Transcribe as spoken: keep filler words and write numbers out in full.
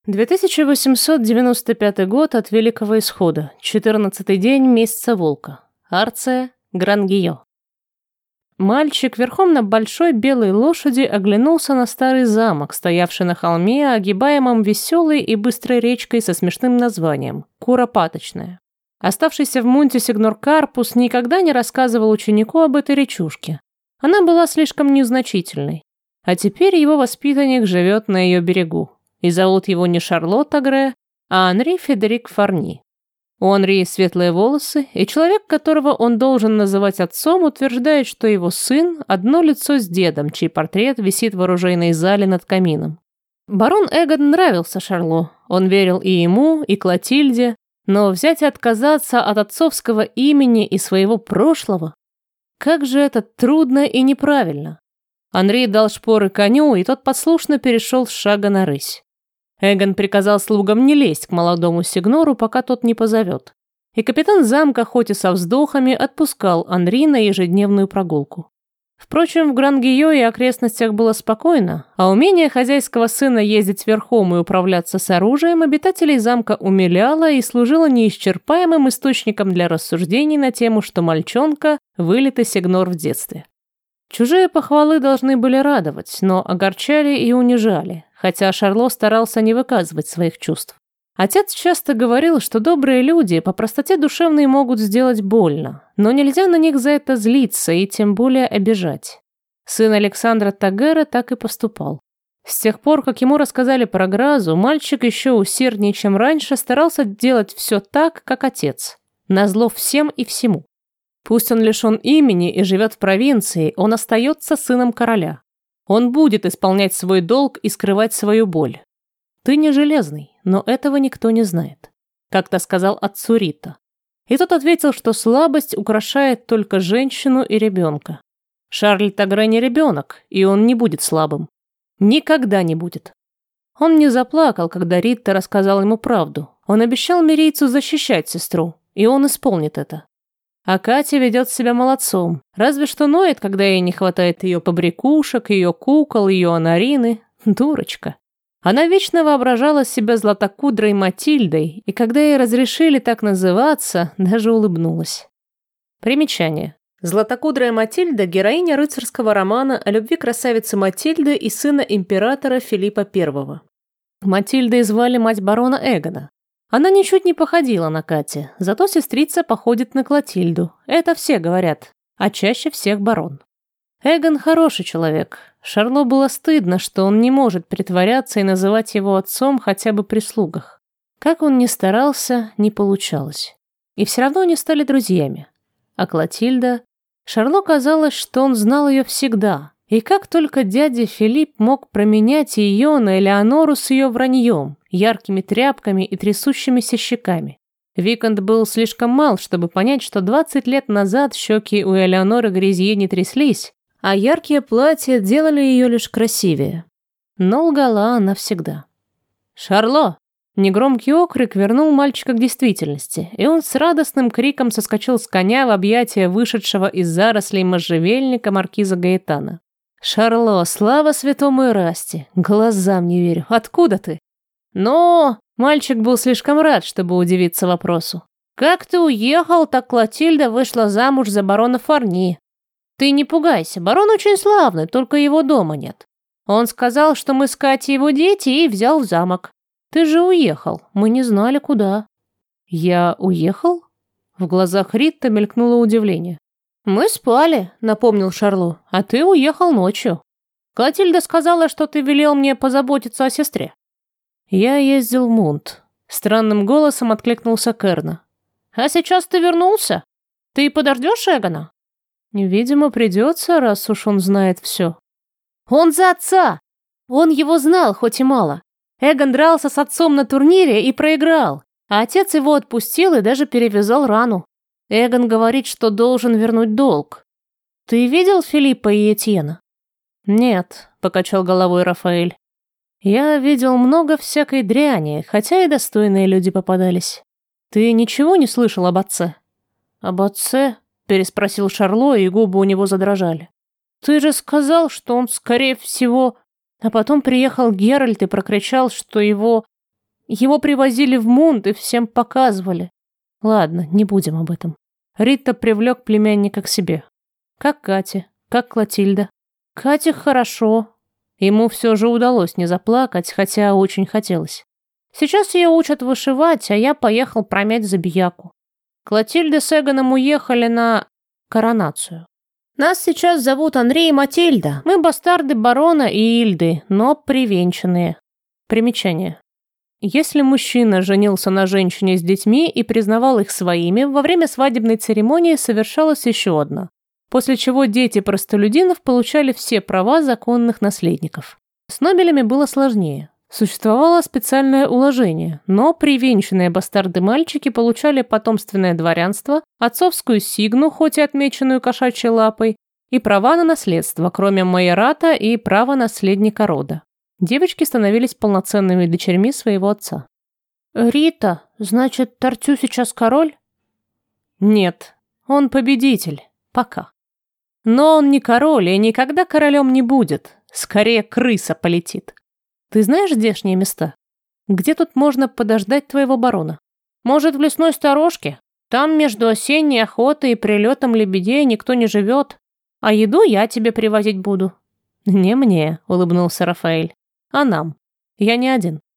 две тысячи восемьсот девяносто пятый год от Великого Исхода, четырнадцатый день месяца Волка. Арция, Гран-Гийо. Мальчик верхом на большой белой лошади оглянулся на старый замок, стоявший на холме, огибаемом веселой и быстрой речкой со смешным названием – Куропаточная. Оставшийся в Мунте сигнор Карпус никогда не рассказывал ученику об этой речушке. Она была слишком незначительной. А теперь его воспитанник живет на ее берегу. И зовут его не Шарлотт Агре, а Анри Федерик Фарни. У Анри светлые волосы, и человек, которого он должен называть отцом, утверждает, что его сын – одно лицо с дедом, чей портрет висит в оружейной зале над камином. Барон Эгон нравился Шарло, он верил и ему, и Клотильде, но взять и отказаться от отцовского имени и своего прошлого – как же это трудно и неправильно. Анри дал шпоры коню, и тот послушно перешел с шага на рысь. Эгон приказал слугам не лезть к молодому сигнору, пока тот не позовет. И капитан замка, хоть и со вздохами, отпускал Анри на ежедневную прогулку. Впрочем, в Гран-Гийо и окрестностях было спокойно, а умение хозяйского сына ездить верхом и управляться с оружием обитателей замка умиляло и служило неисчерпаемым источником для рассуждений на тему, что мальчонка – вылитый сигнор в детстве. Чужие похвалы должны были радовать, но огорчали и унижали, хотя Шарло старался не выказывать своих чувств. Отец часто говорил, что добрые люди по простоте душевной могут сделать больно, но нельзя на них за это злиться и тем более обижать. Сын Александра Тагера так и поступал. С тех пор, как ему рассказали про Гразу, мальчик еще усерднее, чем раньше, старался делать все так, как отец, назло всем и всему. Пусть он лишен имени и живет в провинции, он остается сыном короля. Он будет исполнять свой долг и скрывать свою боль. Ты не железный, но этого никто не знает. Как-то сказал отцу Рита. И тот ответил, что слабость украшает только женщину и ребенка. Шарль Тагре не ребенок, и он не будет слабым. Никогда не будет. Он не заплакал, когда Рита рассказал ему правду. Он обещал мирийцу защищать сестру, и он исполнит это. А Катя ведет себя молодцом, разве что ноет, когда ей не хватает ее побрякушек, ее кукол, ее анарины. Дурочка. Она вечно воображала себя златокудрой Матильдой, и когда ей разрешили так называться, даже улыбнулась. Примечание. Златокудрая Матильда – героиня рыцарского романа о любви красавицы Матильды и сына императора Филиппа Первого. Матильдой звали мать барона Эгона. Она ничуть не походила на Катю, зато сестрица походит на Клотильду. Это все говорят, а чаще всех барон. Эгон хороший человек. Шарло было стыдно, что он не может притворяться и называть его отцом хотя бы при слугах. Как он ни старался, не получалось. И все равно они стали друзьями. А Клотильда... Шарло казалось, что он знал ее всегда. И как только дядя Филипп мог променять ее на Элеонору с ее враньем, яркими тряпками и трясущимися щеками. Виконт был слишком мал, чтобы понять, что двадцать лет назад щеки у Элеоноры Гризье не тряслись, а яркие платья делали ее лишь красивее. Но лгала она всегда. «Шарло!» Негромкий окрик вернул мальчика к действительности, и он с радостным криком соскочил с коня в объятия вышедшего из зарослей можжевельника маркиза Гаэтана. «Шарло, слава святому Ирасте! Глазам не верю. Откуда ты?» «Но...» Мальчик был слишком рад, чтобы удивиться вопросу. «Как ты уехал, так Клотильда вышла замуж за барона Фарни. Ты не пугайся, барон очень славный, только его дома нет. Он сказал, что мы с Катей его дети, и взял в замок. Ты же уехал, мы не знали, куда». «Я уехал?» В глазах Рита мелькнуло удивление. «Мы спали», — напомнил Шарло, — «а ты уехал ночью. Клотильда сказала, что ты велел мне позаботиться о сестре». «Я ездил в Мунт», — странным голосом откликнулся Керна. «А сейчас ты вернулся? Ты подождешь Эгона?» «Видимо, придется, раз уж он знает все». «Он за отца! Он его знал, хоть и мало. Эгон дрался с отцом на турнире и проиграл, а отец его отпустил и даже перевязал рану. Эгон говорит, что должен вернуть долг. Ты видел Филиппа и Этьена?» «Нет», — покачал головой Рафаэль. «Я видел много всякой дряни, хотя и достойные люди попадались. Ты ничего не слышал об отце?» «Об отце?» — переспросил Шарло, и губы у него задрожали. «Ты же сказал, что он, скорее всего...» А потом приехал Геральт и прокричал, что его... Его привозили в Мунт и всем показывали. Ладно, не будем об этом. Рита привлек племянника к себе. Как Катя, как Клотильда. Кате хорошо. Ему все же удалось не заплакать, хотя очень хотелось. Сейчас ее учат вышивать, а я поехал промять забияку. Клотильда с Эгоном уехали на коронацию. Нас сейчас зовут Андрей и Матильда. Мы бастарды барона и Ильды, но привенчанные. Примечание. Если мужчина женился на женщине с детьми и признавал их своими, во время свадебной церемонии совершалось еще одно, после чего дети простолюдинов получали все права законных наследников. С нобелями было сложнее. Существовало специальное уложение, но привенчанные бастарды-мальчики получали потомственное дворянство, отцовскую сигну, хоть и отмеченную кошачьей лапой, и права на наследство, кроме майората и права наследника рода. Девочки становились полноценными дочерьми своего отца. «Рита, значит, Тартю сейчас король?» «Нет, он победитель. Пока. Но он не король и никогда королем не будет. Скорее, крыса полетит. Ты знаешь здешние места? Где тут можно подождать твоего барона? Может, в лесной сторожке? Там между осенней охотой и прилетом лебедей никто не живет. А еду я тебе привозить буду». «Не мне», — улыбнулся Рафаэль. «А нам. Я не один».